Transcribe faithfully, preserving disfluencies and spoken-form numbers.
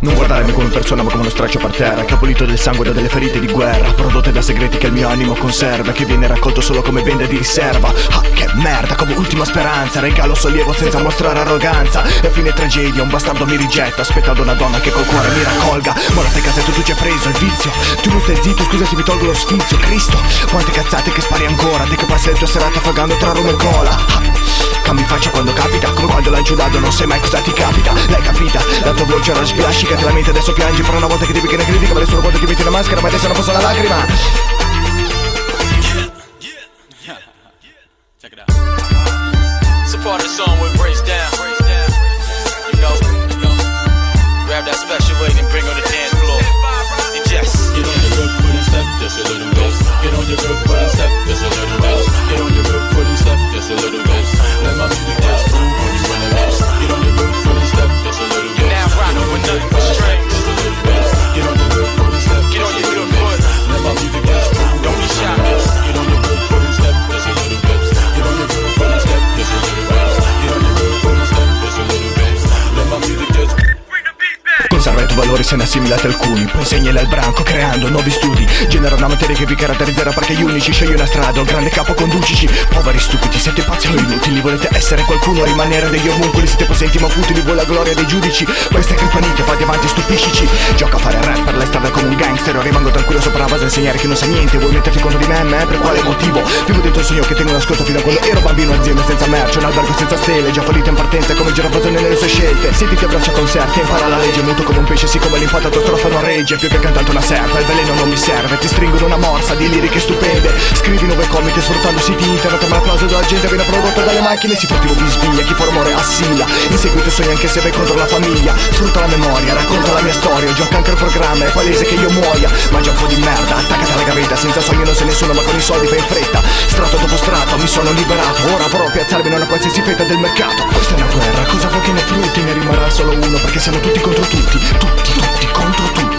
Non guardarmi come persona ma come uno straccio per terra, che ha pulito del sangue da delle ferite di guerra, prodotte da segreti che il mio animo conserva, che viene raccolto solo come bende di riserva. Ah, che merda, come ultima speranza, regalo sollievo senza mostrare arroganza. E a fine tragedia un bastardo mi rigetta, aspettando una donna che col cuore mi raccolga. Ma la stai casetto, tu ci hai preso il vizio, tu non stai zitto, scusa se mi tolgo lo sfizio. Cristo, quante cazzate che spari ancora, te che passi le tue serate affogando tra rum e cola. Ah, cambi faccia quando capita, come quando lanci un dado non sai mai cosa ti capita. L'hai capita, la tua voce ora sbiascica, te la mente adesso piangi per una volta che devi che ne critica, vale solo quando ti metti una maschera, ma adesso non posso la lacrima. Check it out. Support the song with Brace Down. You know, you know, grab that special weight and bring on the dance floor. And just get on your good foot and step just a little bit. Get on your good foot and step just a little bit. Get on your good foot and step just a little bit. Let my music dance through when you wanna dance. Get on your good foot and step just a little bit. Now rockin' with nothing but strength. Just a little bit. Get on your good foot and step. Get on your good foot. Let my music dance through. Don't be shy. Get on your good foot and step just a little bit. Get on your good foot and step just a little bit. Get on your good foot and step just a little bit. Let my music dance. Conserva i tuoi valori se ne assimilate alcuni, poi insegnali al branco creando nuovi studi. Genera una materia che vi caratterizzerà perché gli unici. Scegli una strada, un grande capo conducici. Poveri stupidi, siete pazzi o inutili. Volete essere qualcuno, rimanere degli omuncoli. Siete possenti ma futili, voi la gloria dei giudici. Queste campanite, fate avanti, stupiscici. Gioca a fare rap per le strade come un gangster. Io rimango tranquillo sopra la base a insegnare che non sa niente. Vuoi metterti contro di me, me? Per quale motivo? Vivo dentro il sogno che tengo nascosto fino a quando ero bambino. Azienda senza merce, un albergo senza stelle. Già fallito in partenza come girafosone nelle sue scelte. Senti che abbraccia concerti, impara la legge. Muto come un pesce, siccome l'impatato strofa non regge. Più che cantante una serpa, il veleno non mi serve. Ti stringono una morsa di liriche stupende. Scrivi nuove comiche sfruttando siti internet, ma l'applauso della gente viene prodotto dalle macchine. Si fa privo di sbiglia, chi fa rumore assilla. Insegui i tuoi sogni anche se vai contro la famiglia. Sfrutta la memoria, racconta la mia storia. Gioca anche il programma, è palese che io muoia. Mangia un po' di merda, attaccati alla gavetta. Senza sogni non sei nessuno, ma con i soldi fai in fretta. Strato dopo strato, mi sono liberato. Ora provo a piazzarmi in una qualsiasi fetta del mercato. Questa è una guerra, cosa vuoi che ne frutti? Ne rimarrà solo uno, perché siamo tutti contro tutti. Tutti, tutti contro tutti.